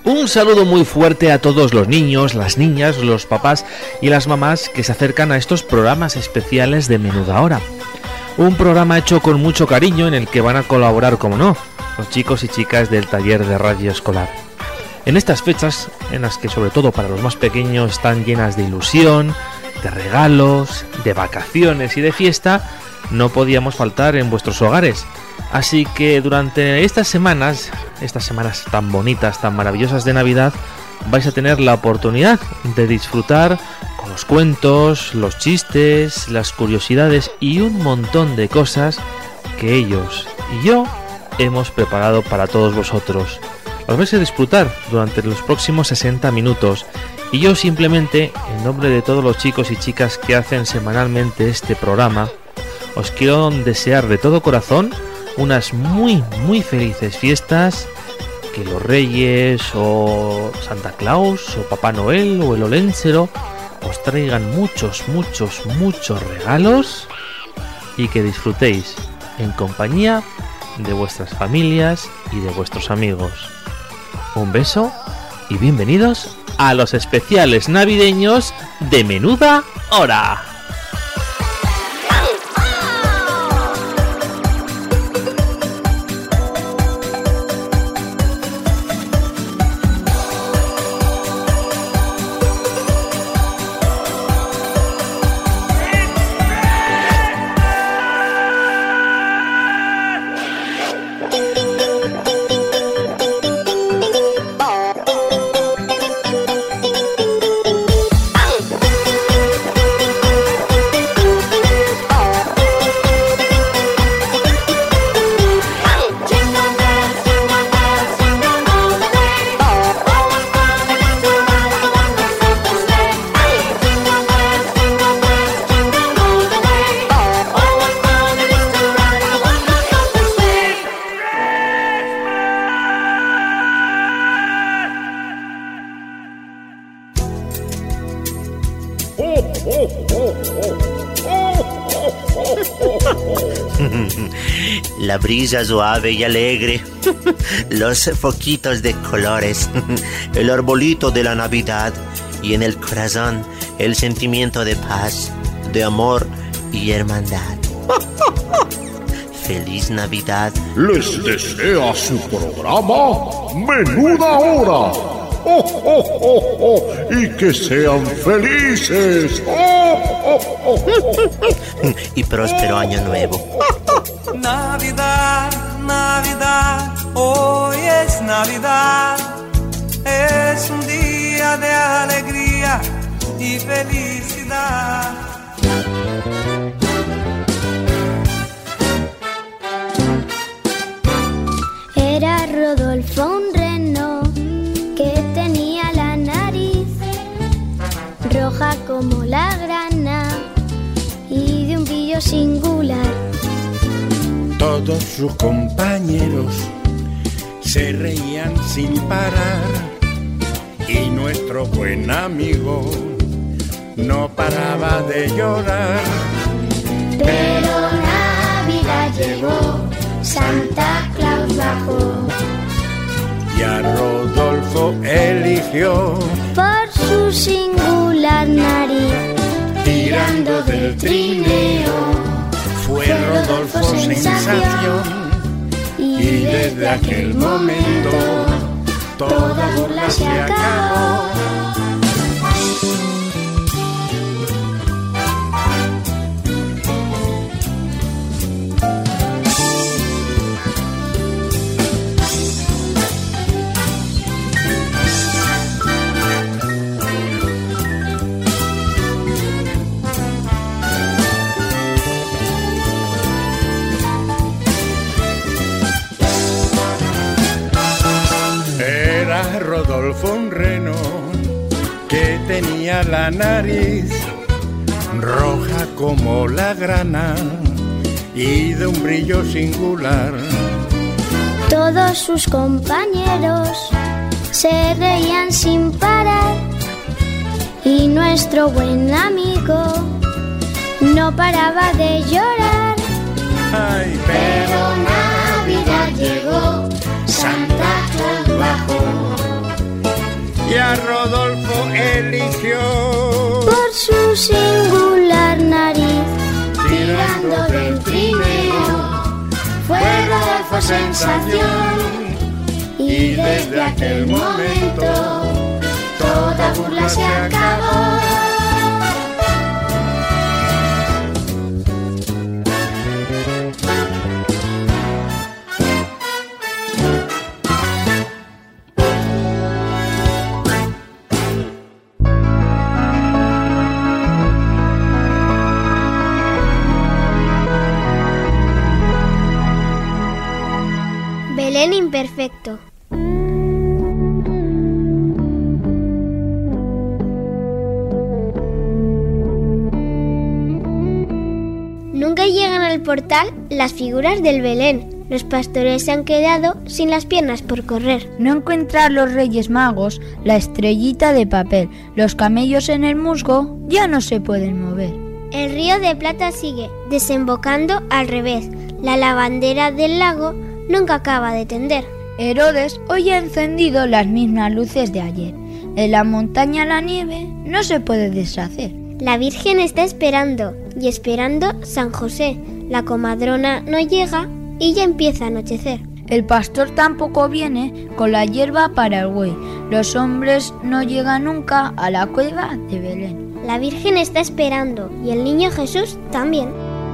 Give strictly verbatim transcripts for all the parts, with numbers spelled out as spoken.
Un saludo muy fuerte a todos los niños, las niñas, los papás y las mamás que se acercan a estos programas especiales de Menuda Hora. Un programa hecho con mucho cariño en el que van a colaborar, como no, los chicos y chicas del taller de radio escolar. En estas fechas, en las que sobre todo para los más pequeños están llenas de ilusión, de regalos, de vacaciones y de fiesta, no podíamos faltar en vuestros hogares. Así que durante estas semanas, estas semanas tan bonitas, tan maravillosas de Navidad, vais a tener la oportunidad de disfrutar con los cuentos, los chistes, las curiosidades y un montón de cosas que ellos y yo hemos preparado para todos vosotros. Los vais a disfrutar durante los próximos sesenta minutos y yo simplemente, en nombre de todos los chicos y chicas que hacen semanalmente este programa, os quiero desear de todo corazón unas muy muy felices fiestas, que los Reyes o Santa Claus o Papá Noel o el Olénsero os traigan muchos muchos muchos regalos y que disfrutéis en compañía de vuestras familias y de vuestros amigos. Un beso y bienvenidos a los especiales navideños de Menuda Hora. La brisa suave y alegre, los foquitos de colores, el arbolito de la Navidad y en el corazón el sentimiento de paz, de amor y hermandad. ¡Feliz Navidad! Les desea su programa Menuda Hora. ¡Oh, oh, oh, oh! ¡Y que sean felices! ¡Oh, oh, oh, oh! Y próspero año nuevo. Navidad, Navidad, hoy es Navidad. Es un día de alegría y felicidad. Era Rodolfo un reno que tenía la nariz roja como la grana y de un brillo singular. Todos sus compañeros se reían sin parar y nuestro buen amigo no paraba de llorar. Pero Navidad llegó, Santa Claus bajó y a Rodolfo eligió por su singular nariz, tirando del trineo. Fue Rodolfo sensación y desde aquel momento toda burla se acabó. Rodolfo un reno que tenía la nariz roja como la grana y de un brillo singular. Todos sus compañeros se reían sin parar y nuestro buen amigo no paraba de llorar. Ay, pero Navidad llegó, Santa Claus bajó y a Rodolfo eligió por su singular nariz, tirando del trineo. Fue Rodolfo sensación, y desde aquel momento toda burla se acabó. Belén imperfecto. Nunca llegan al portal las figuras del Belén. Los pastores se han quedado sin las piernas por correr. No encuentran los Reyes Magos la estrellita de papel. Los camellos en el musgo ya no se pueden mover. El río de plata sigue desembocando al revés. La lavandera del lago nunca acaba de tender. Herodes hoy ha encendido las mismas luces de ayer. En la montaña la nieve no se puede deshacer. La Virgen está esperando y esperando San José. La comadrona no llega y ya empieza a anochecer. El pastor tampoco viene con la hierba para el buey. Los hombres no llegan nunca a la cueva de Belén. La Virgen está esperando y el niño Jesús también.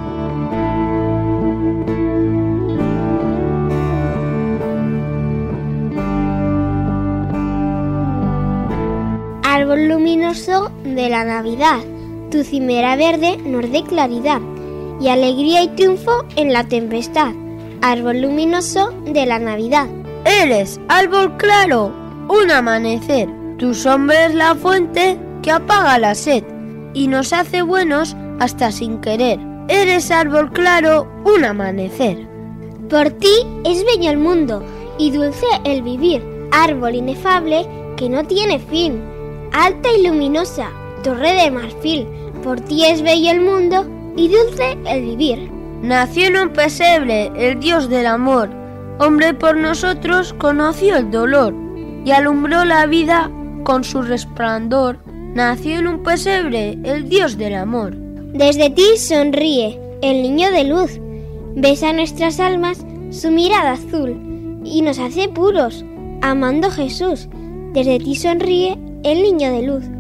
Árbol luminoso de la Navidad, tu cimera verde nos dé claridad y alegría y triunfo en la tempestad. Árbol luminoso de la Navidad. Eres árbol claro, un amanecer. Tu sombra es la fuente que apaga la sed y nos hace buenos hasta sin querer. Eres árbol claro, un amanecer. Por ti es bello el mundo y dulce el vivir. Árbol inefable que no tiene fin. Alta y luminosa, torre de marfil, por ti es bello el mundo y dulce el vivir. Nació en un pesebre el Dios del amor, hombre por nosotros conoció el dolor y alumbró la vida con su resplandor. Nació en un pesebre el Dios del amor. Desde ti sonríe el niño de luz, besa nuestras almas su mirada azul y nos hace puros, amando Jesús. Desde ti sonríe el niño de luz.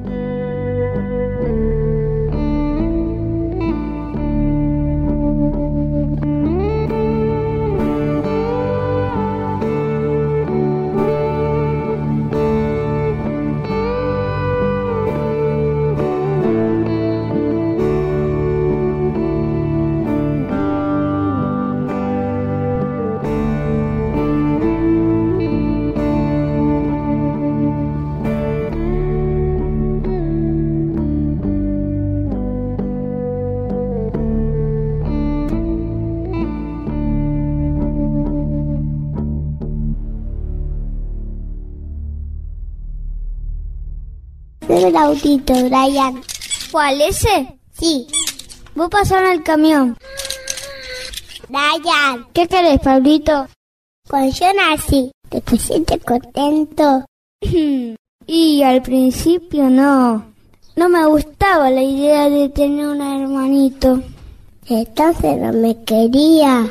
El autito, Brian. ¿Cuál, ese? Sí. Voy a pasar en el camión. Brian. ¿Qué querés, Pablito? Cuando yo nací, ¿te pusiste contento? Y al principio no. No me gustaba la idea de tener un hermanito. Entonces no me quería.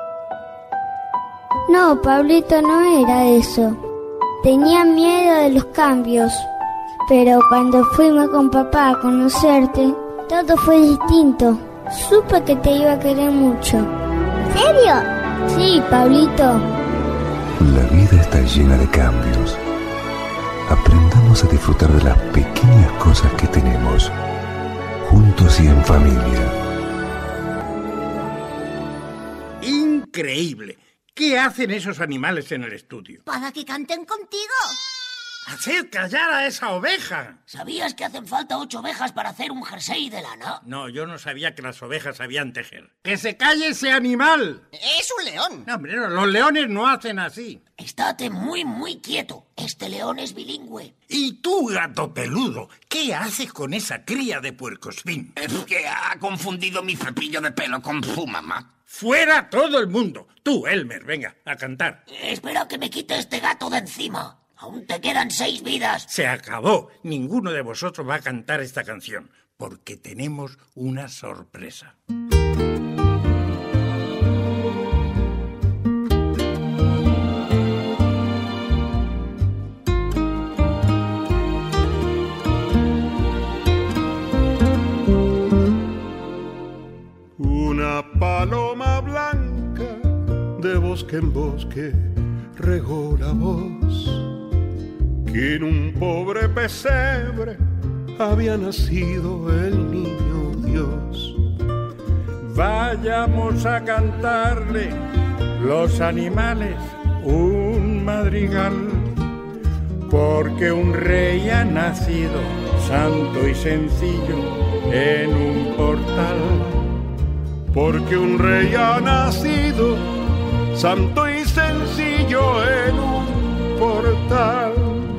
No, Pablito, no era eso. Tenía miedo de los cambios. Pero cuando fuimos con papá a conocerte, todo fue distinto. Supe que te iba a querer mucho. ¿En serio? Sí, Pablito. La vida está llena de cambios. Aprendamos a disfrutar de las pequeñas cosas que tenemos, juntos y en familia. Increíble. ¿Qué hacen esos animales en el estudio? Para que canten contigo. ¡Haced callar a esa oveja! ¿Sabías que hacen falta ocho ovejas para hacer un jersey de lana? No, yo no sabía que las ovejas sabían tejer. ¡Que se calle ese animal! ¡Es un león! No, hombre, no, los leones no hacen así. Estate muy, muy quieto. Este león es bilingüe. ¿Y tú, gato peludo, qué haces con esa cría de puercoespín? Es que ha confundido mi cepillo de pelo con su mamá. ¡Fuera todo el mundo! Tú, Elmer, venga, a cantar. Espera que me quite este gato de encima. Aún te quedan seis vidas. Se acabó. Ninguno de vosotros va a cantar esta canción, porque tenemos una sorpresa. Una paloma blanca de bosque en bosque regó la voz que en un pobre pesebre había nacido el niño Dios. Vayamos a cantarle los animales un madrigal, porque un rey ha nacido santo y sencillo en un portal. Porque un rey ha nacido santo y sencillo en un portal.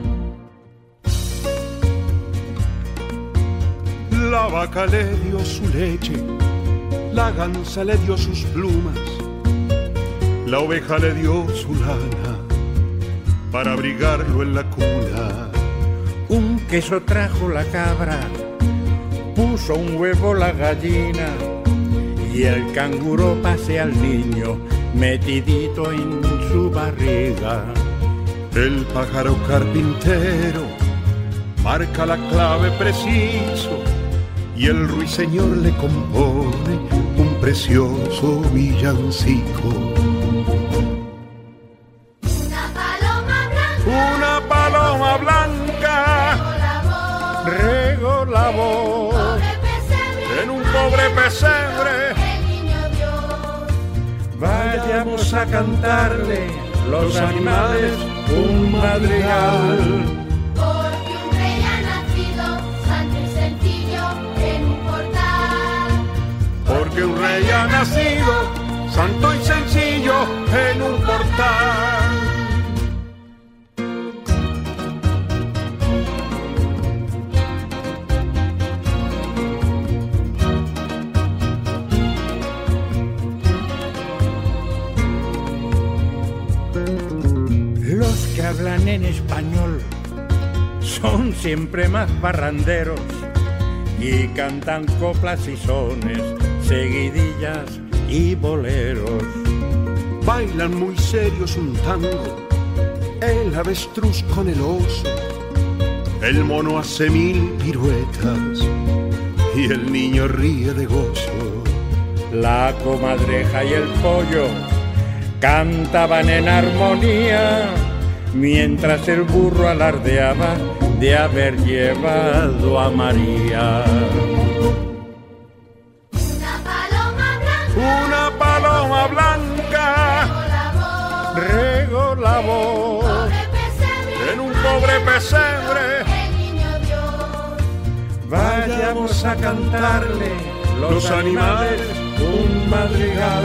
La vaca le dio su leche, la gansa le dio sus plumas, la oveja le dio su lana para abrigarlo en la cuna. Un queso trajo la cabra, puso un huevo la gallina, y el canguro pasea al niño metidito en su barriga. El pájaro carpintero marca la clave preciso y el ruiseñor le compone un precioso villancico. Una paloma blanca, una paloma blanca regó la voz en un pobre pesebre. Vayamos a cantarle los animales un madrigal. Porque un rey ha nacido santo y sencillo en un portal. Porque un rey ha nacido santo y sencillo en un portal. Hablan en español, son siempre más parranderos y cantan coplas y sones, seguidillas y boleros. Bailan muy serios un tango, el avestruz con el oso, el mono hace mil piruetas y el niño ríe de gozo. La comadreja y el pollo cantaban en armonía, mientras el burro alardeaba de haber llevado a María. Una paloma blanca, una paloma blanca regó la voz en un pobre pesebre. El niño Dios. Vayamos a cantarle los, los animales un madrigal.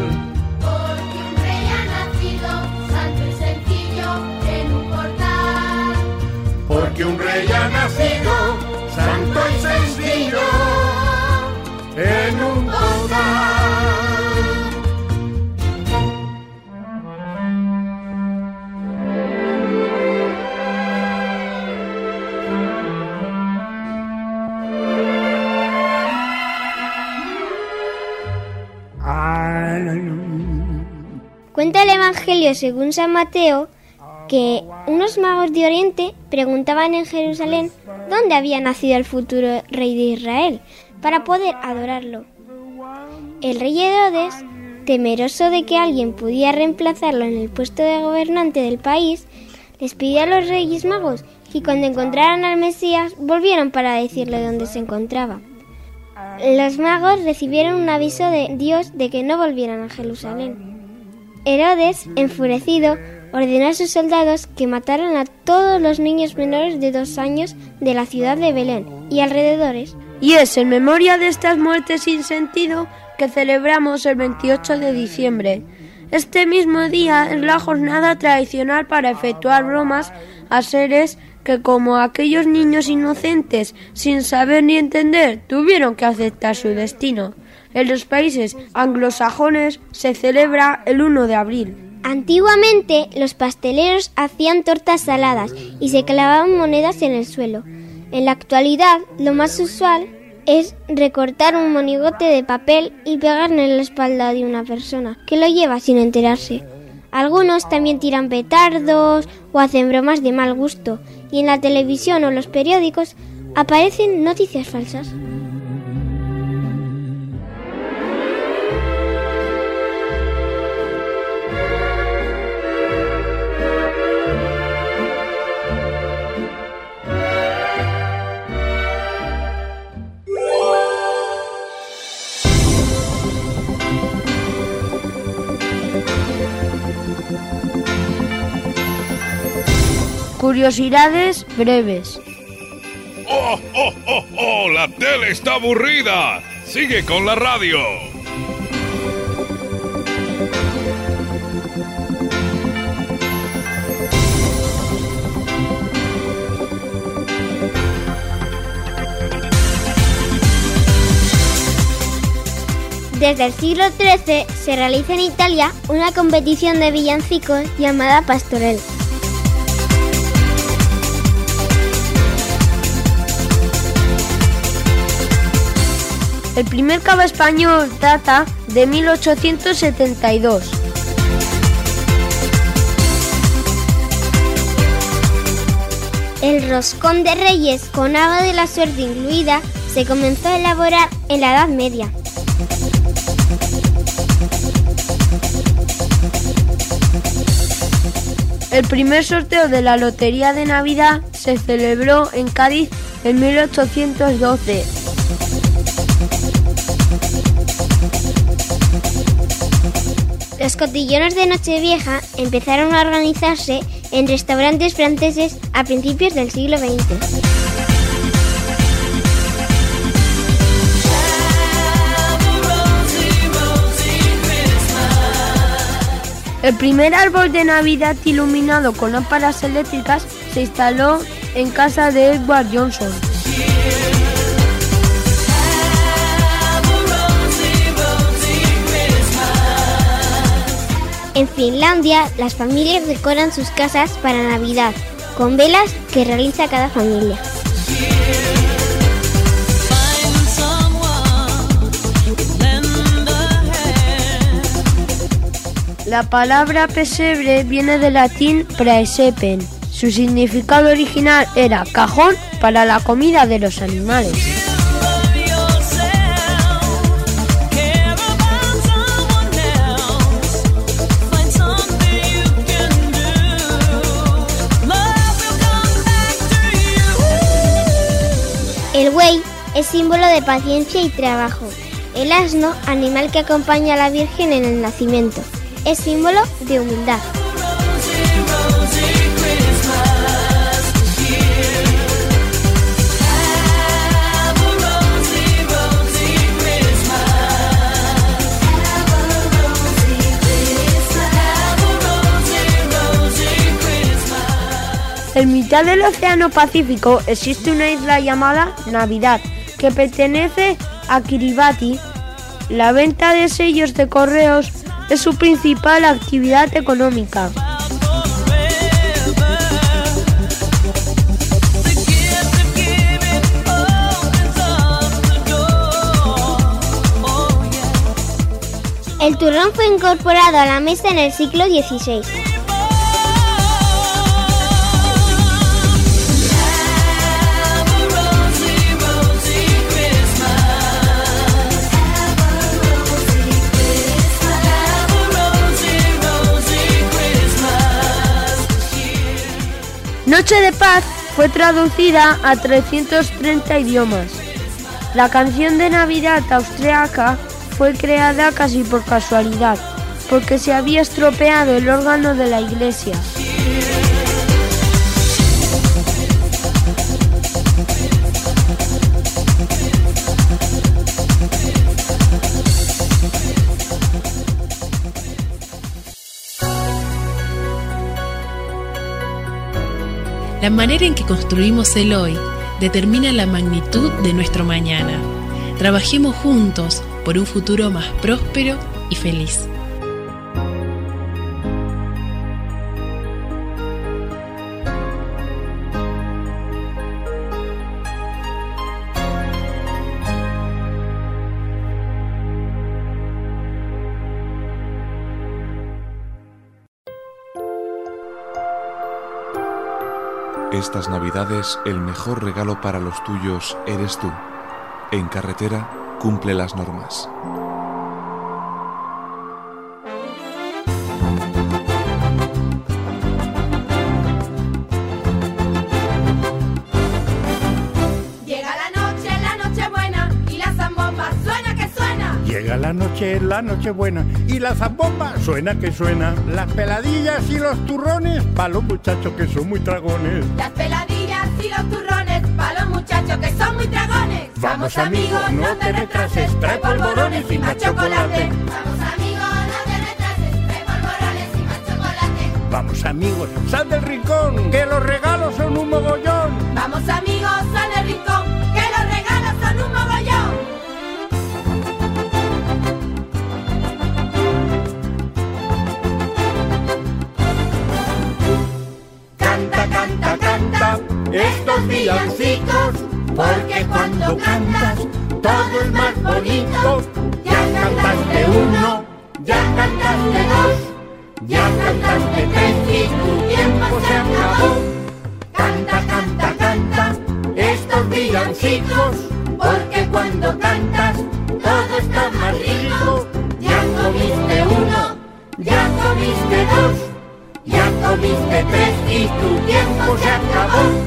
Porque un rey ha nacido santo y sencillo en un portal. Cuenta el Evangelio según San Mateo que unos magos de Oriente preguntaban en Jerusalén dónde había nacido el futuro rey de Israel para poder adorarlo. El rey Herodes, temeroso de que alguien pudiera reemplazarlo en el puesto de gobernante del país, les pidió a los reyes magos que cuando encontraran al Mesías volvieran para decirle dónde se encontraba. Los magos recibieron un aviso de Dios de que no volvieran a Jerusalén. Herodes, enfurecido, ordenó a sus soldados que mataran a todos los niños menores de dos años de la ciudad de Belén y alrededores. Y es en memoria de estas muertes sin sentido que celebramos el veintiocho de diciembre. Este mismo día es la jornada tradicional para efectuar bromas a seres que, como aquellos niños inocentes, sin saber ni entender, tuvieron que aceptar su destino. En los países anglosajones se celebra el uno de abril. Antiguamente, los pasteleros hacían tortas saladas y se clavaban monedas en el suelo. En la actualidad, lo más usual es recortar un monigote de papel y pegarlo en la espalda de una persona que lo lleva sin enterarse. Algunos también tiran petardos o hacen bromas de mal gusto, y en la televisión o los periódicos aparecen noticias falsas. Curiosidades breves. ¡Oh, oh, oh, oh! ¡La tele está aburrida! ¡Sigue con la radio! Desde el siglo trece se realiza en Italia una competición de villancicos llamada Pastorel. El primer cabo español data de mil ochocientos setenta y dos. El roscón de Reyes con haba de la suerte incluida se comenzó a elaborar en la Edad Media. El primer sorteo de la Lotería de Navidad se celebró en Cádiz en mil ochocientos doce. Los cotillones de Nochevieja empezaron a organizarse en restaurantes franceses a principios del siglo veinte. El primer árbol de Navidad iluminado con lámparas eléctricas se instaló en casa de Edward Johnson. En Finlandia, las familias decoran sus casas para Navidad con velas que realiza cada familia. La palabra pesebre viene del latín praesepen. Su significado original era cajón para la comida de los animales. El buey es símbolo de paciencia y trabajo. El asno, animal que acompaña a la Virgen en el nacimiento, es símbolo de humildad. En mitad del Océano Pacífico existe una isla llamada Navidad, que pertenece a Kiribati. La venta de sellos de correos es su principal actividad económica. El turrón fue incorporado a la mesa en el siglo dieciséis. Noche de Paz fue traducida a trescientos treinta idiomas. La canción de Navidad austriaca fue creada casi por casualidad, porque se había estropeado el órgano de la iglesia. La manera en que construimos el hoy determina la magnitud de nuestro mañana. Trabajemos juntos por un futuro más próspero y feliz. Estas Navidades el mejor regalo para los tuyos eres tú. En carretera, cumple las normas. Llega la noche, la noche buena y la zambomba suena que suena. Las peladillas y los turrones pa' los muchachos que son muy dragones. Las peladillas y los turrones pa' los muchachos que son muy dragones. Vamos amigos, no te retrases, trae polvorones y más chocolate. Vamos amigos, no te retrases, trae polvorones y más chocolate. Vamos amigos, sal del rincón, que los regalos son un mogollón. Vamos amigos, sal del rincón, que los regalos son un mogollón. Canta, canta, canta estos villancicos, porque cuando cantas todo es más bonito. Ya cantaste uno, ya cantaste dos, ya cantaste tres y tu tiempo se acabó. Canta, canta, canta estos villancicos, porque cuando cantas todo está más rico. Ya comiste uno, ya comiste dos, ya comiste tres y tu tiempo se acabó.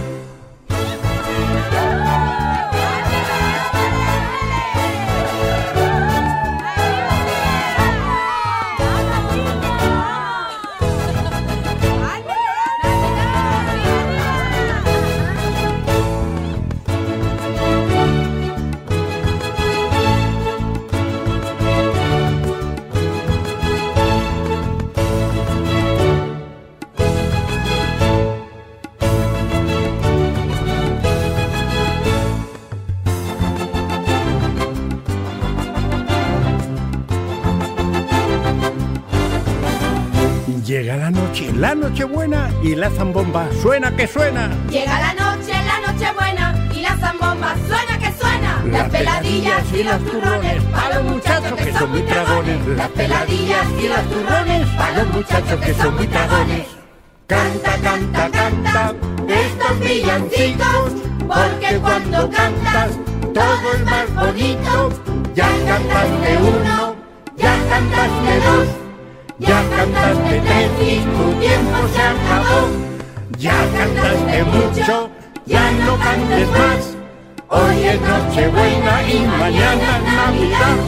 Llega la noche, la noche buena y la zambomba suena que suena. Llega la noche, la noche buena y la zambomba suena que suena. Las peladillas y los turrones para los muchachos que son muy dragones. Las peladillas y los turrones para los muchachos que son muy dragones. Canta, canta, canta estos villancicos, porque cuando cantas todo es más bonito. Ya cantaste uno, ya cantaste dos, ya cantaste tres y tu tiempo se acabó. Ya cantaste mucho, ya no cantes más. Hoy es Nochebuena y mañana es Navidad.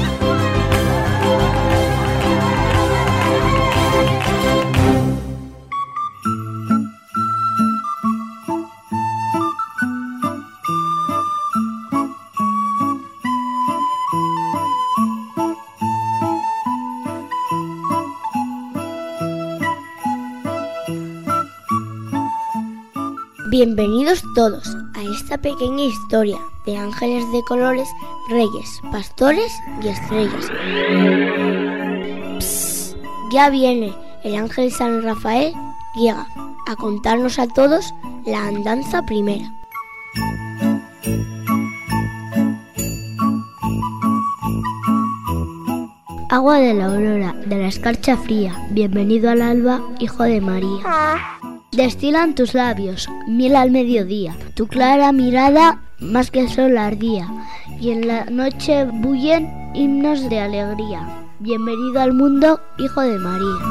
Bienvenidos todos a esta pequeña historia de ángeles de colores, reyes, pastores y estrellas. Psst, ya viene el ángel San Rafael, llega a contarnos a todos la andanza primera. Agua de la aurora, de la escarcha fría, bienvenido al alba, hijo de María. Destilan tus labios, miel al mediodía, tu clara mirada más que el sol ardía, y en la noche bullen himnos de alegría. Bienvenido al mundo, hijo de María.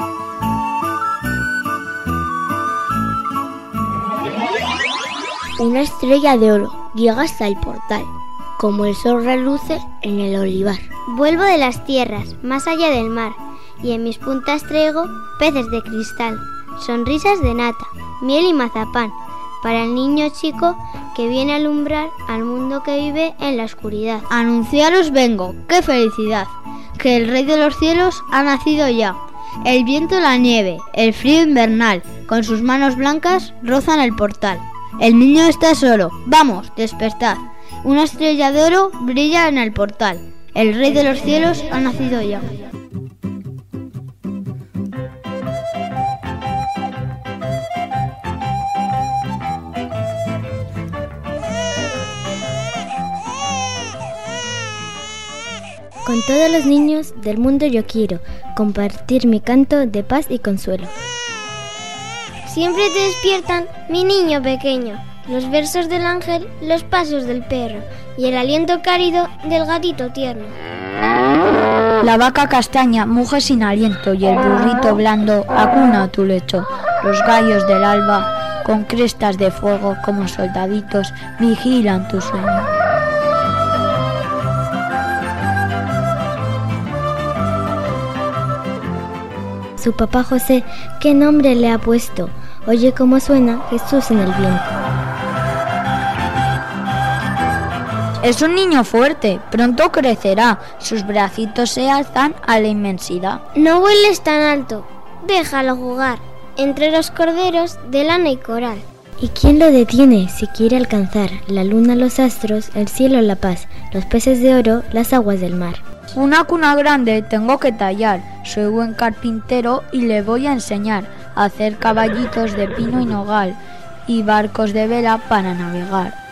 Una estrella de oro llega hasta el portal, como el sol reluce en el olivar. Vuelvo de las tierras, más allá del mar, y en mis puntas traigo peces de cristal. Sonrisas de nata, miel y mazapán, para el niño chico que viene a alumbrar al mundo que vive en la oscuridad. Anunciaros vengo, qué felicidad, que el Rey de los cielos ha nacido ya. El viento, la nieve, el frío invernal, con sus manos blancas rozan el portal. El niño está solo, vamos, despertad. Una estrella de oro brilla en el portal. El Rey de los cielos ha nacido ya. Con todos los niños del mundo yo quiero compartir mi canto de paz y consuelo. Siempre te despiertan, mi niño pequeño, los versos del ángel, los pasos del perro y el aliento cálido del gatito tierno. La vaca castaña muge sin aliento y el burrito blando acuna a tu lecho. Los gallos del alba, con crestas de fuego como soldaditos, vigilan tu sueño. Su papá José, ¿qué nombre le ha puesto? Oye cómo suena Jesús en el viento. Es un niño fuerte, pronto crecerá, sus bracitos se alzan a la inmensidad. No vueles tan alto, déjalo jugar, entre los corderos de lana y coral. ¿Y quién lo detiene si quiere alcanzar la luna, los astros, el cielo, la paz, los peces de oro, las aguas del mar? Una cuna grande tengo que tallar, soy buen carpintero y le voy a enseñar a hacer caballitos de pino y nogal y barcos de vela para navegar.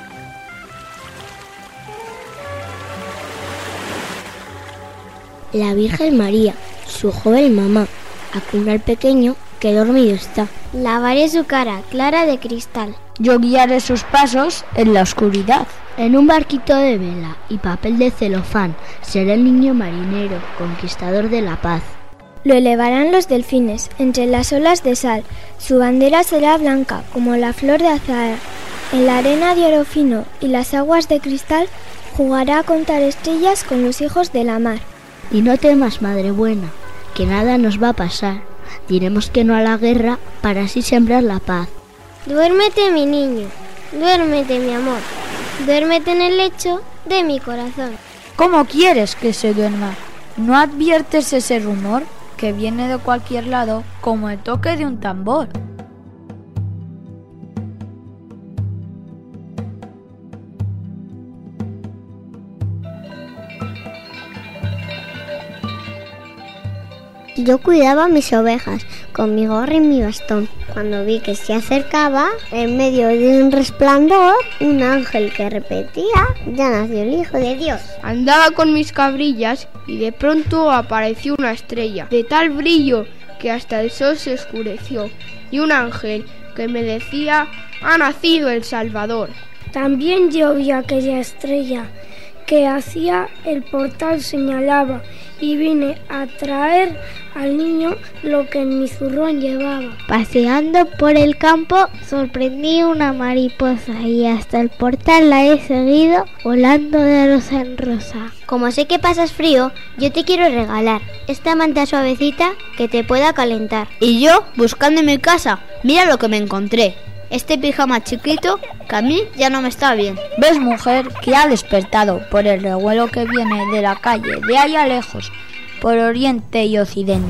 La Virgen María, su joven mamá, acuna al pequeño que dormido está. Lavaré su cara clara de cristal. Yo guiaré sus pasos en la oscuridad. En un barquito de vela y papel de celofán será el niño marinero, conquistador de la paz. Lo elevarán los delfines entre las olas de sal. Su bandera será blanca como la flor de azahar. En la arena de oro fino y las aguas de cristal jugará a contar estrellas con los hijos de la mar. Y no temas, madre buena, que nada nos va a pasar. Diremos que no a la guerra para así sembrar la paz. Duérmete, mi niño, duérmete, mi amor, duérmete en el lecho de mi corazón. ¿Cómo quieres que se duerma? ¿No adviertes ese rumor que viene de cualquier lado como el toque de un tambor? Yo cuidaba mis ovejas con mi gorra y mi bastón. Cuando vi que se acercaba, en medio de un resplandor, un ángel que repetía: ya nació el Hijo de Dios. Andaba con mis cabrillas y de pronto apareció una estrella de tal brillo que hasta el sol se oscureció, y un ángel que me decía: ha nacido el Salvador. También yo vi aquella estrella que hacia el portal señalaba, y vine a traer al niño lo que en mi zurrón llevaba. Paseando por el campo sorprendí una mariposa y hasta el portal la he seguido volando de rosa en rosa. Como sé que pasas frío, yo te quiero regalar esta manta suavecita que te pueda calentar. Y yo, buscando en mi casa, mira lo que me encontré. Este pijama chiquito que a mí ya no me está bien. ¿Ves, mujer, que ha despertado por el revuelo que viene de la calle, de allá lejos, por oriente y occidente?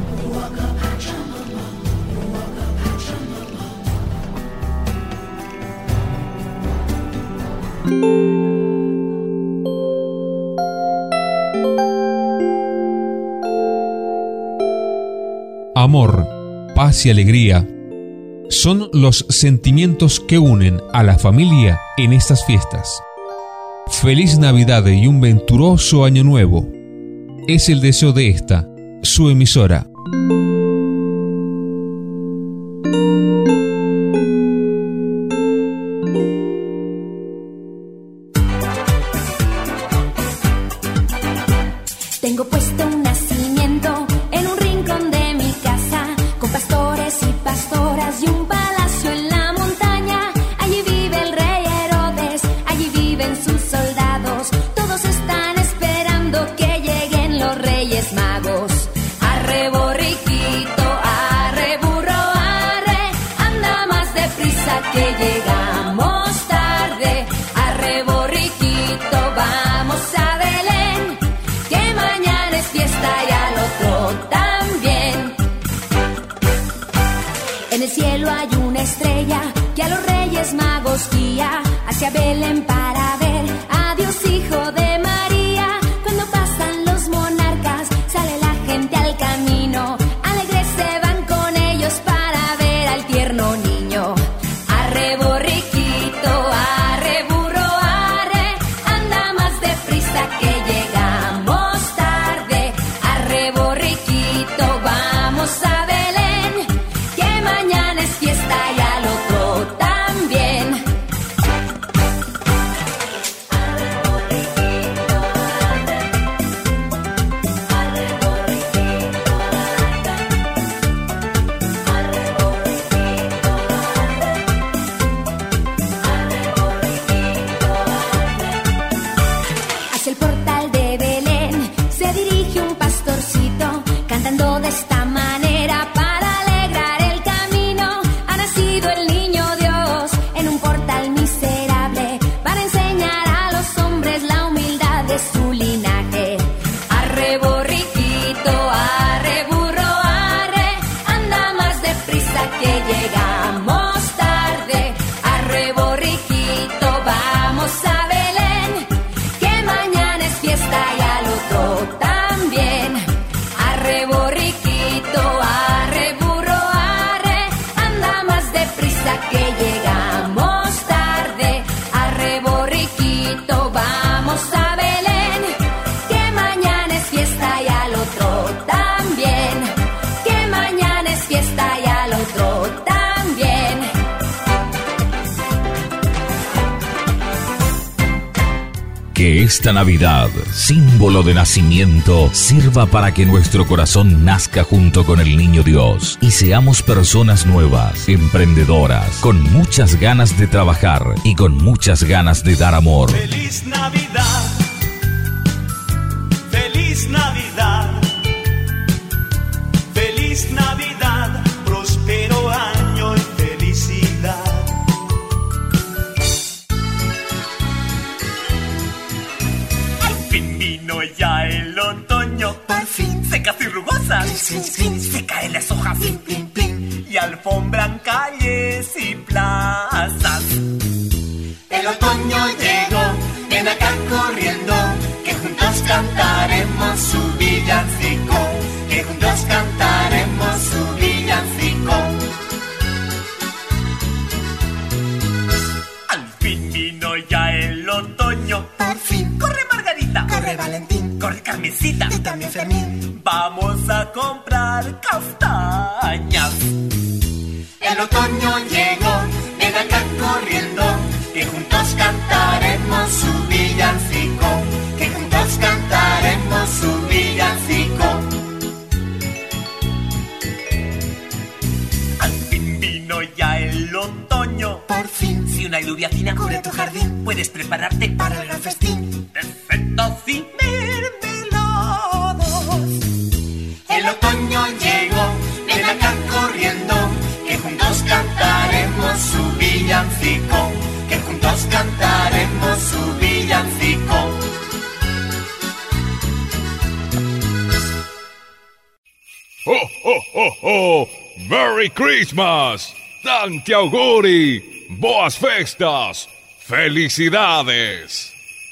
Amor, paz y alegría son los sentimientos que unen a la familia en estas fiestas. Feliz Navidad y un venturoso año nuevo es el deseo de esta, su emisora. Tengo puesto un nacimiento en un rincón de mi casa, con pastores y pastoras y un palacio en la montaña. Allí vive el rey Herodes, allí viven sus soldados. Todos están esperando que lleguen los reyes magos. Arre borriquito, arre burro, arre, anda más deprisa que llegamos tarde. Arre borriquito, vamos a Belén, que mañana es fiesta y al otro también. En el cielo hay una estrella que a los reyes magos guía hacia Belén para ver a Dios hijo de María. Cuando pasan los monarcas sale la gente al camino, alegres se van con ellos para ver al tierno niño. Arre borriquito, arre burro, arre, anda más deprisa que llegamos tarde. Arre borriquito, vamos a Belén, que mañana es fiesta ya. Que esta Navidad, símbolo de nacimiento, sirva para que nuestro corazón nazca junto con el Niño Dios y seamos personas nuevas, emprendedoras, con muchas ganas de trabajar y con muchas ganas de dar amor. Feliz Navidad, feliz Navidad, feliz Navidad, próspero año y felicidad. Vino ya el otoño, por fin, secas y rugosas, sin, sin, sin, se caen las hojas, pin, pin, pin, y alfombran calles y plazas. El otoño llegó, ven acá corriendo, que juntos cantaremos su villancico, que juntos cantaremos su villancico. Al fin vino ya el otoño, por fin, corre Margarita, corre Valentín, corre Carmencita y también Fermín. Vamos a comprar castañas. El otoño llegó, ven acá corriendo, que juntos cantaremos su villancico, que juntos cantaremos su villancico. Al fin vino ya el otoño, por fin. Si una lluvia fina cubre tu jardín, puedes prepararte para el gran festín de setas y mermeladas. El otoño llegó, ven acá corriendo, que juntos cantaremos su villancico, que juntos cantaremos su villancico. ¡Ho, ho, ho, ho! ¡Merry Christmas! ¡Tanti auguri! ¡Boas festas! ¡Felicidades!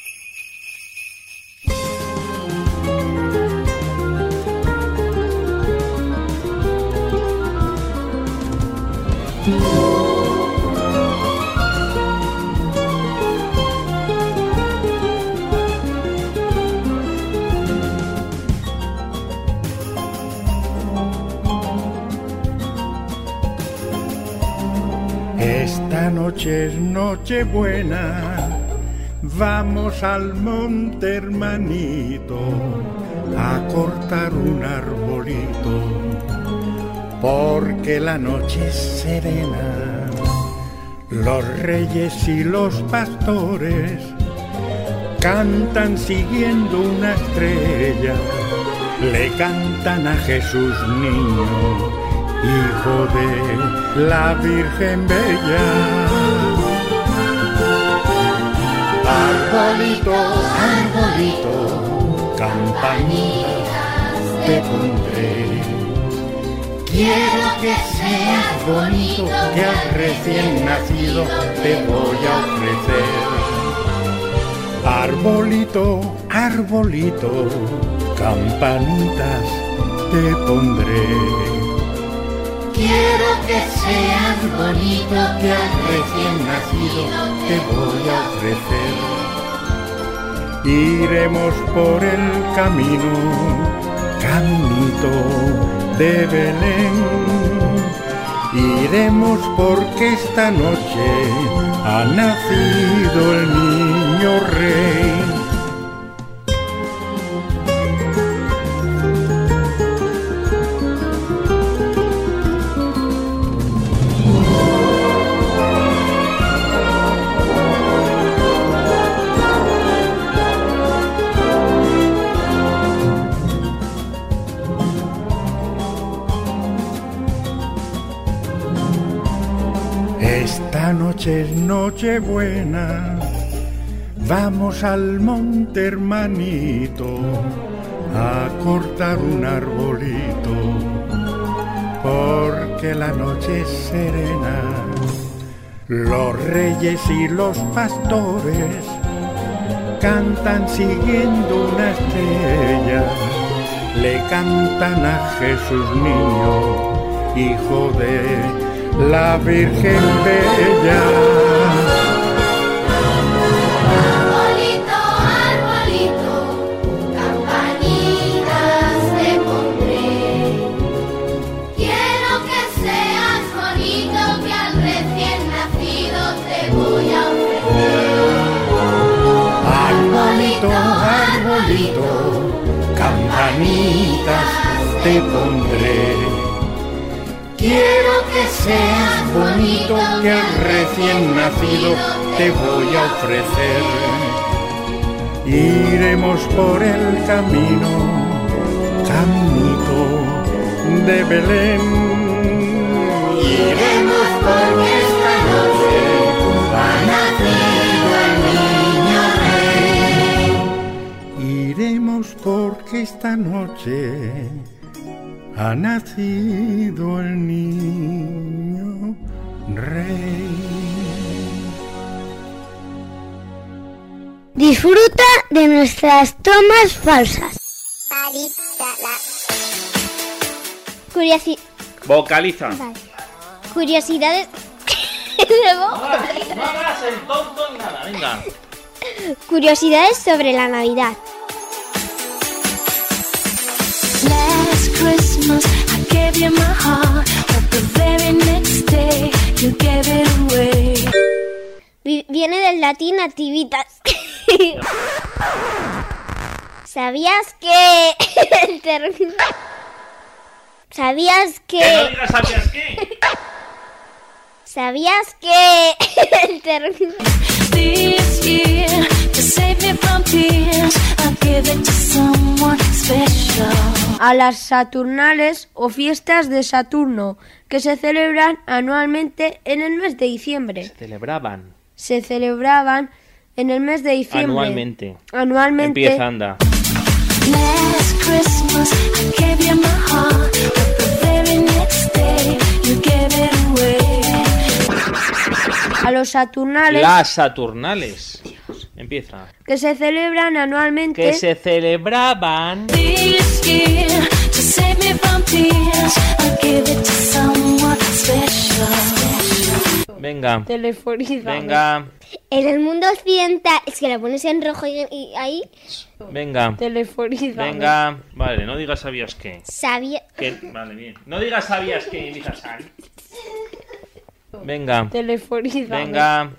Esta noche es Nochebuena, vamos al monte hermanito a cortar un arbolito, porque la noche es serena. Los reyes y los pastores cantan siguiendo una estrella, le cantan a Jesús niño, hijo de la Virgen Bella. Arbolito, arbolito, campanitas te pondré. Quiero que seas bonito, que al recién nacido te voy a ofrecer. Arbolito, arbolito, campanitas te pondré. Quiero que seas bonito, que al recién nacido te voy a ofrecer. Iremos por el camino, caminito de Belén. Iremos porque esta noche ha nacido el niño rey. Esta noche es Nochebuena, vamos al monte hermanito a cortar un arbolito, porque la noche es serena. Los reyes y los pastores cantan siguiendo una estrella, le cantan a Jesús niño, hijo de la Virgen Bella. Arbolito, arbolito, campanitas te pondré. Quiero que seas bonito, que al recién nacido te voy a ofrecer. Arbolito, arbolito, arbolito, campanitas te pondré. Quiero que seas bonito, que al recién nacido te voy a ofrecer. Iremos por el camino, caminito de Belén. Iremos porque esta noche ha nacido el niño rey. Iremos porque esta noche ha nacido el niño rey. Disfruta de nuestras tomas falsas. Curiosi- Vocaliza. Vale. Curiosidades. No hagas el tonto ni nada, venga. Curiosidades sobre la Navidad. Last Christmas I gave you my heart, but the very next day you gave it away. Vi- viene del latín nativitas. ¿Sabías que el término... ¿Sabías que... Que no digas sabías qué. ¿Sabías que el término... This year to save me from tears I'll give it to someone special. A las Saturnales o fiestas de Saturno, que se celebran anualmente en el mes de diciembre. Se celebraban. Se celebraban en el mes de diciembre. Anualmente. Anualmente. Empieza, anda. Last Christmas I gave you my heart, but the very next day you gave it away. A los Saturnales. Las Saturnales. Empieza. Que se celebran anualmente. Que se celebraban. This year to save me from tears I'll give it to someone special. Venga. Telefoniza. Venga. En el mundo occidental... Es que la pones en rojo y, y ahí... Venga. Telefoniza. Venga. Vale, no digas sabías qué. Sabía... Que... Vale, bien. No digas sabías qué, Elisa San. Venga. Telefoniza. Venga.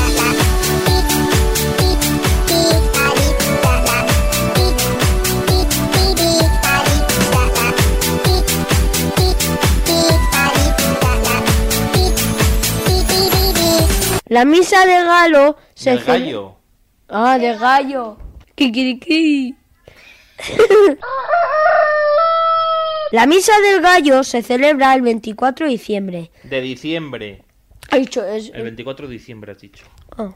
La misa de Galo se Del cele- gallo. Ah, de gallo. Kikiriki. La misa del gallo se celebra el veinticuatro de diciembre. De diciembre. Ha dicho es- El veinticuatro de diciembre has dicho. Ah.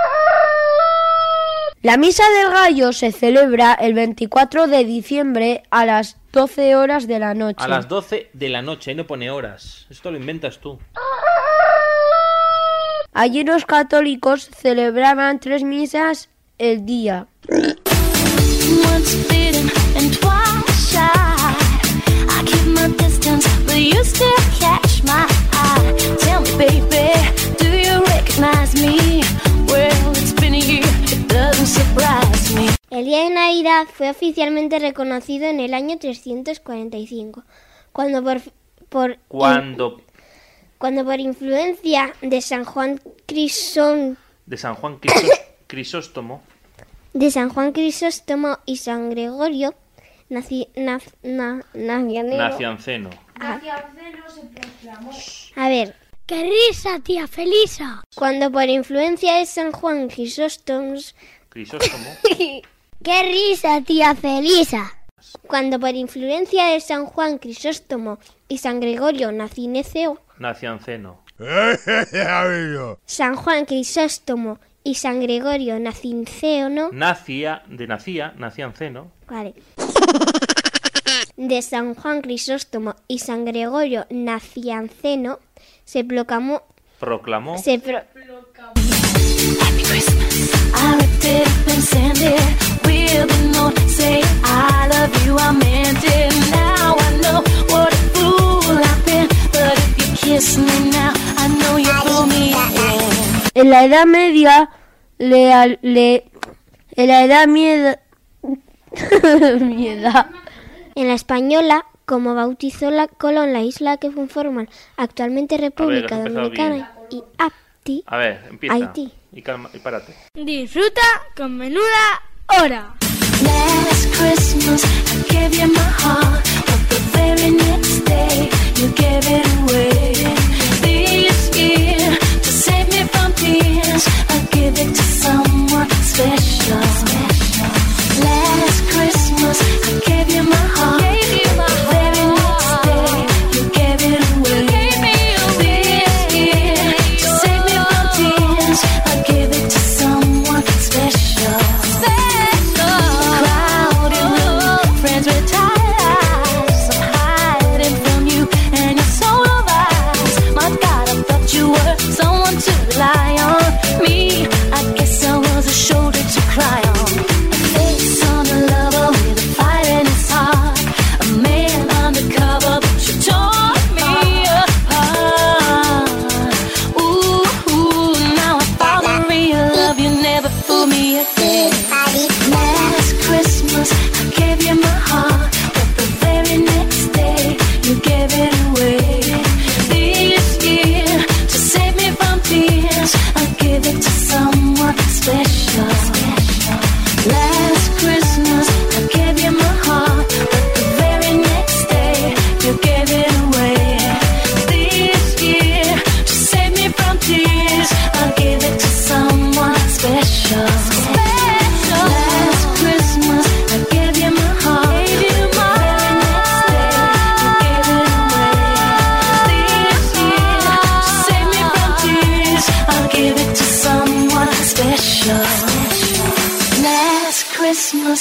La misa del gallo se celebra el veinticuatro de diciembre a las doce horas de la noche. A las doce de la noche. Ahí no pone horas. Esto lo inventas tú. Allí los católicos celebraban tres misas el día. Once bitten and twice shy. I keep my distance, but you still catch my eye. Tell me, baby, do you recognize me? Well, it's been a year, it doesn't surprise me. El día de Navidad fue oficialmente reconocido en el año trescientos cuarenta y cinco, cuando por... por Cuando... Cuando por influencia de San Juan Crisón, De San Juan Crisós- Crisóstomo. de San Juan Crisóstomo y San Gregorio, naci, naz, na, nacianero- Nacianceno. A, a ver. ¡Qué risa, tía Felisa! Cuando por influencia de San Juan Crisóstomo... Crisóstomo. ¡Qué risa, tía Felisa! Cuando por influencia de San Juan Crisóstomo y San Gregorio Nacianceno... Nacianceno. San Juan Crisóstomo y San Gregorio Nacianceno... Nacia, de nacía, nacianceno. Vale. De San Juan Crisóstomo y San Gregorio Nacianceno se proclamó... Proclamó. Se pro- Happy Christmas. I ripped it up and sent it. With a note, say I love you, I meant it. Now I know what a fool I've been. But if you kiss me now, I know you fool me again. En la Edad Media, le, le en la Edad Media, Mieda. En la Española, como bautizó la Colón la isla que conforman actualmente República has empezado Dominicana y Haití, A ver, empieza. Haití. Y calma, y párate. Disfruta con menuda hora. Last Christmas I gave you my heart, but the very next day you gave it away. This year, to save me from tears, I give it to someone special. Last Christmas I gave you my heart, but the very next day you gave it away. This year, to save me from tears, I give it to someone special. Lie on me, I guess I was a shoulder to cry on. A face on a lover with a fire in his heart. A man undercover, but you tore me apart. Ooh, ooh, now I found the real love. You never fooled me again. Last Christmas I gave you my heart, but the very next day you gave it away. This year, to save me from tears, I'll give it to someone special. Last Christmas I gave you my heart, but the very next day you gave it away. This year, to save me from tears, I'll give it to someone special. Last Christmas I gave you my heart, but the very next day you gave it away. This year, to save me from tears, I'll give it to someone special. Last Christmas.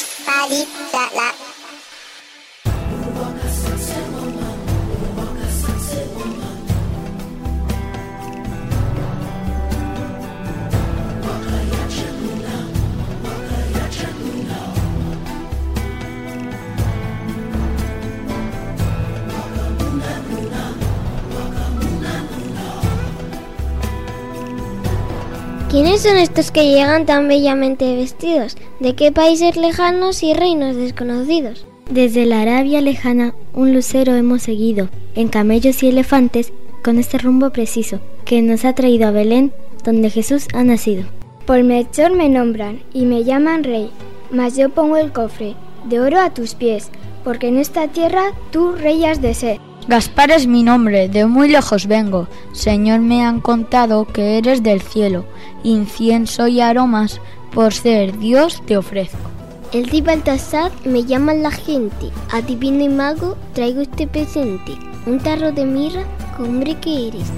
¿Quiénes son estos que llegan tan bellamente vestidos? ¿De qué países lejanos y reinos desconocidos? Desde la Arabia lejana, un lucero hemos seguido, en camellos y elefantes, con este rumbo preciso, que nos ha traído a Belén, donde Jesús ha nacido. Por Melchor me nombran y me llaman rey, mas yo pongo el cofre de oro a tus pies, porque en esta tierra tú rey has de ser. Gaspar es mi nombre, de muy lejos vengo. Señor, me han contado que eres del cielo. Incienso y aromas, por ser Dios te ofrezco. El rey Baltasar me llama la gente. Adivino y mago, traigo este presente. Un tarro de mirra, hombre que eres.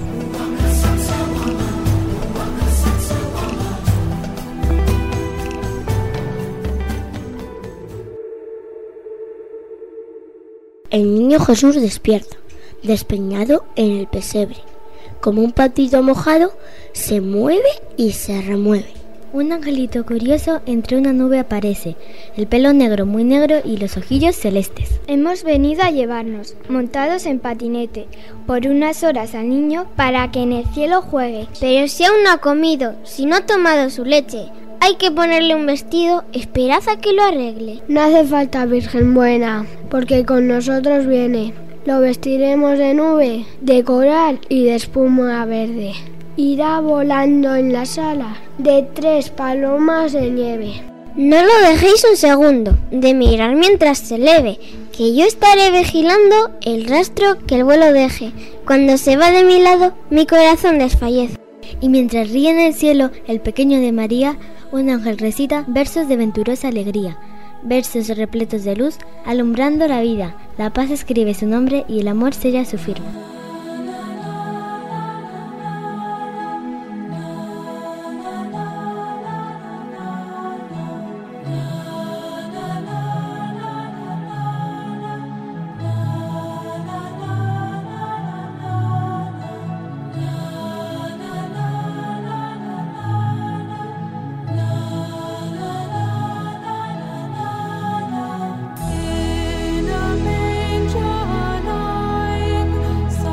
El niño Jesús despierta, despeñado en el pesebre. Como un patito mojado, se mueve y se remueve. Un angelito curioso entre una nube aparece, el pelo negro, muy negro, y los ojillos celestes. Hemos venido a llevarnos, montados en patinete, por unas horas al niño para que en el cielo juegue. Pero si aún no ha comido, si no ha tomado su leche, hay que ponerle un vestido, esperad a que lo arregle. No hace falta, Virgen buena, porque con nosotros viene. Lo vestiremos de nube, de coral y de espuma verde. Irá volando en la sala de tres palomas de nieve. No lo dejéis un segundo de mirar mientras se eleve, que yo estaré vigilando el rastro que el vuelo deje. Cuando se va de mi lado, mi corazón desfallece. Y mientras ríe en el cielo el pequeño de María, un ángel recita versos de venturosa alegría, versos repletos de luz, alumbrando la vida. La paz escribe su nombre y el amor sella su firma. In a manger lying,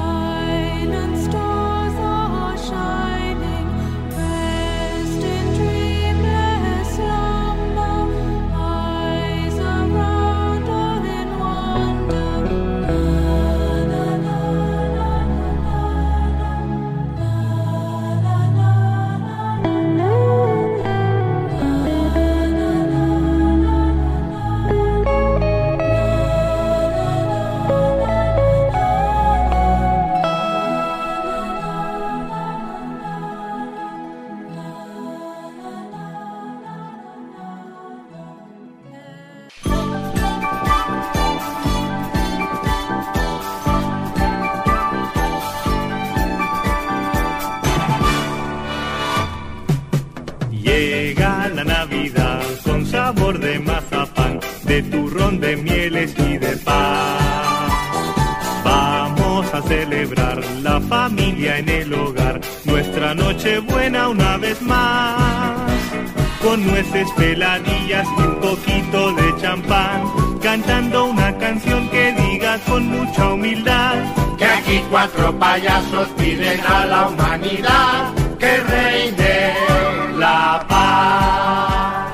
Llega la Navidad con sabor de mazapán, de turrón, de mieles y de pan. Vamos a celebrar la familia en el hogar, nuestra Nochebuena una vez más. Con nueces, peladillas y un poquito de champán, cantando una canción que diga con mucha humildad que aquí cuatro payasos piden a la humanidad que reine la paz.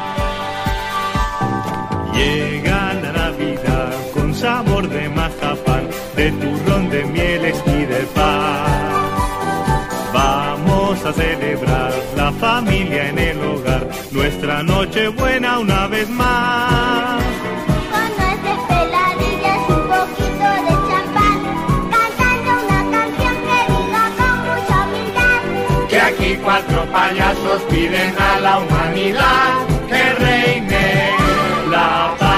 Llega la Navidad con sabor de mazapán, de turrón, de mieles y de pan. Vamos a celebrar la familia en el hogar, nuestra Nochebuena una vez más. Con nueces, peladillas y un poquito de champán, cantando una canción que diga con mucha humildad que aquí cuatro payasos piden a la humanidad que reine la paz.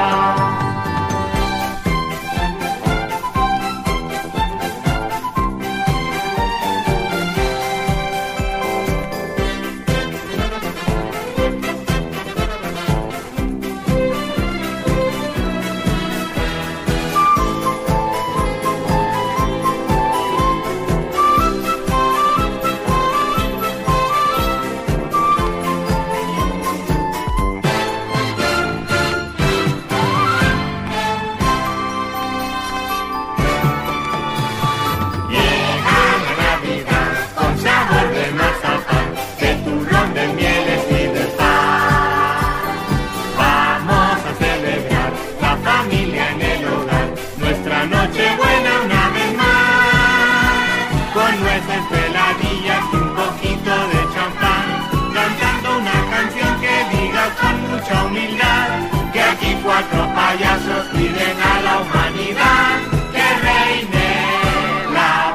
Cuatro payasos piden a la humanidad que reine la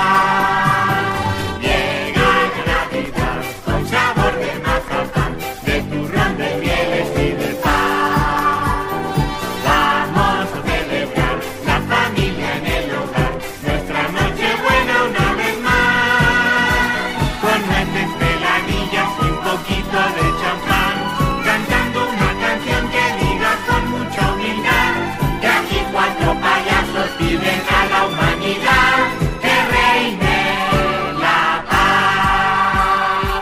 paz. Llega la Navidad con sabor de mazapán, de turrón, de mieles y de pan. Vamos a celebrar la familia en el hogar, nuestra Nochebuena una vez más. Con nueces, peladillas y un poquito de champán, cantando una canción que diga con mucha humildad que aquí cuatro payasos piden a la humanidad que reine la paz.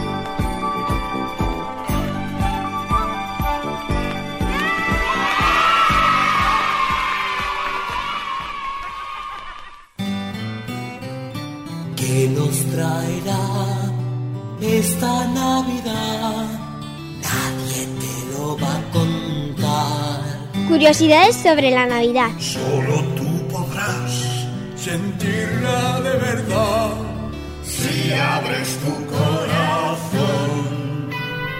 ¿Qué nos traerá esta Navidad? Nadie te lo va a contar. Curiosidades sobre la Navidad. Solo tú podrás sentirla de verdad si abres tu corazón.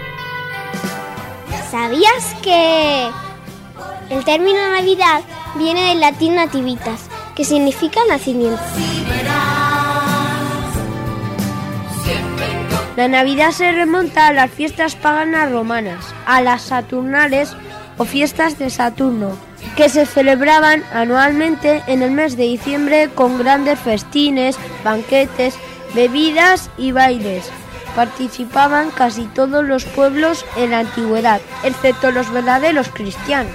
¿Sabías que el término Navidad viene del latín nativitas, que significa nacimiento? La Navidad se remonta a las fiestas paganas romanas, a las Saturnales o fiestas de Saturno, que se celebraban anualmente en el mes de diciembre con grandes festines, banquetes, bebidas y bailes. Participaban casi todos los pueblos en la antigüedad, excepto los verdaderos cristianos.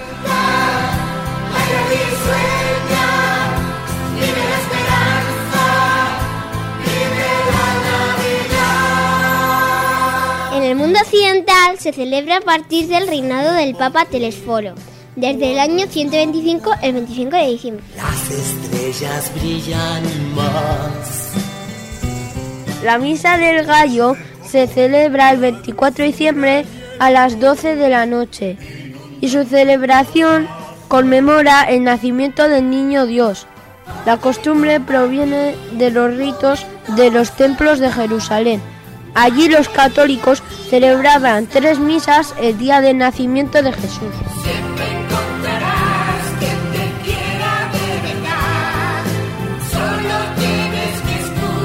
En el mundo occidental se celebra a partir del reinado del Papa Telesforo, desde el año ciento veinticinco, el veinticinco de diciembre. Las estrellas brillan más. La Misa del Gallo se celebra el veinticuatro de diciembre a las doce de la noche y su celebración conmemora el nacimiento del Niño Dios. La costumbre proviene de los ritos de los templos de Jerusalén. Allí los católicos celebraban tres misas el día del nacimiento de Jesús. Siempre encontrarás quien te quiera de verdad, solo tienes que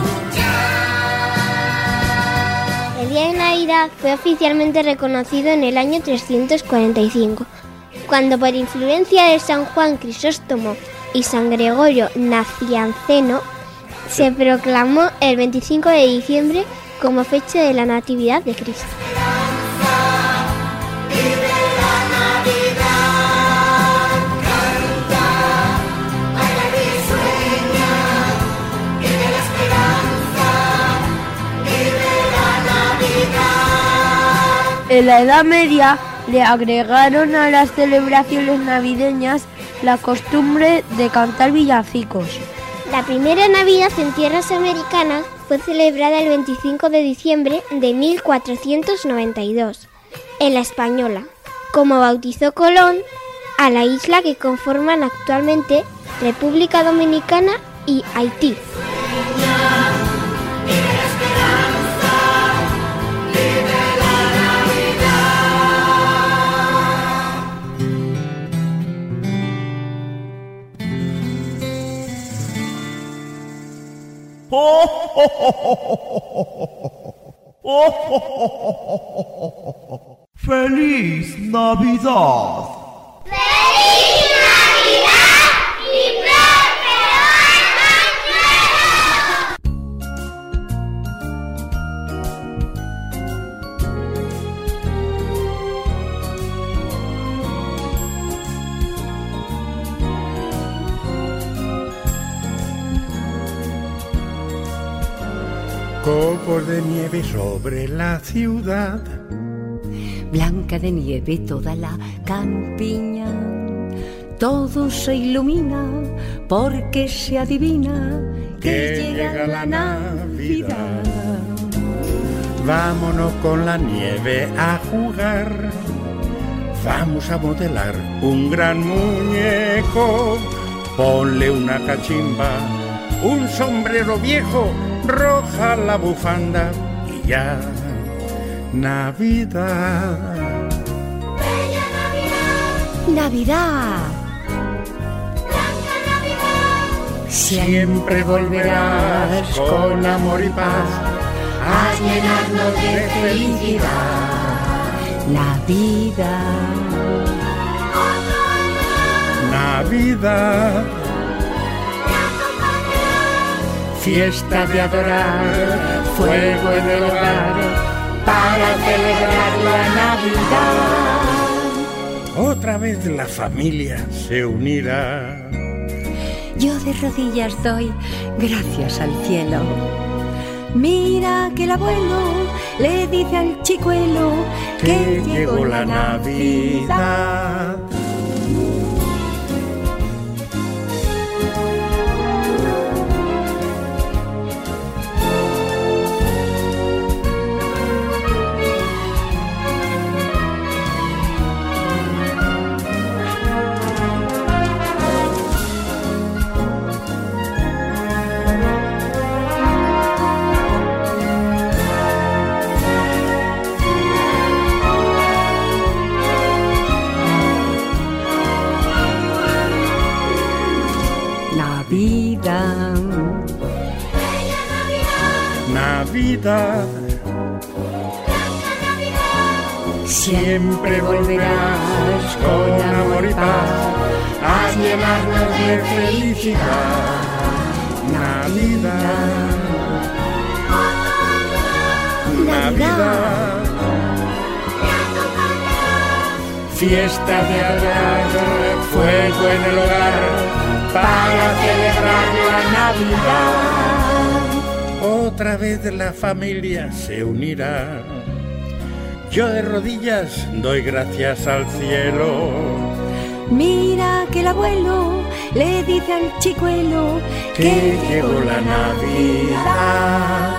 escuchar. El día de Navidad fue oficialmente reconocido en el año trescientos cuarenta y cinco, cuando por influencia de San Juan Crisóstomo y San Gregorio Nacianceno se proclamó el veinticinco de diciembre como fecha de la Natividad de Cristo. En la Edad Media le agregaron a las celebraciones navideñas la costumbre de cantar villancicos. La primera Navidad en tierras americanas fue celebrada el veinticinco de diciembre de mil cuatrocientos noventa y dos, en La Española, como bautizó Colón a la isla que conforman actualmente República Dominicana y Haití. ¡Feliz Navidad! ¡Feliz Navidad y próspero Copos de nieve sobre la ciudad, blanca de nieve toda la campiña, todo se ilumina porque se adivina que, que llega, llega la Navidad. Vámonos con la nieve a jugar, vamos a modelar un gran muñeco, ponle una cachimba, un sombrero viejo, roja la bufanda y ya Navidad. Bella Navidad, Navidad, blanca Navidad, siempre volverás con amor y paz a llenarnos de felicidad. Navidad, Navidad, fiesta de adorar, fuego en el hogar, para celebrar la Navidad. Otra vez la familia se unirá. Yo de rodillas doy gracias al cielo. Mira que el abuelo le dice al chicuelo que, que llegó la Navidad. Navidad, Navidad, siempre volverás con amor y paz a llenarnos de felicidad. Navidad, Navidad, fiesta de adorar, fuego en el hogar, para celebrar la Navidad. Otra vez la familia se unirá. Yo de rodillas doy gracias al cielo. Mira que el abuelo le dice al chicuelo que, que llegó la Navidad.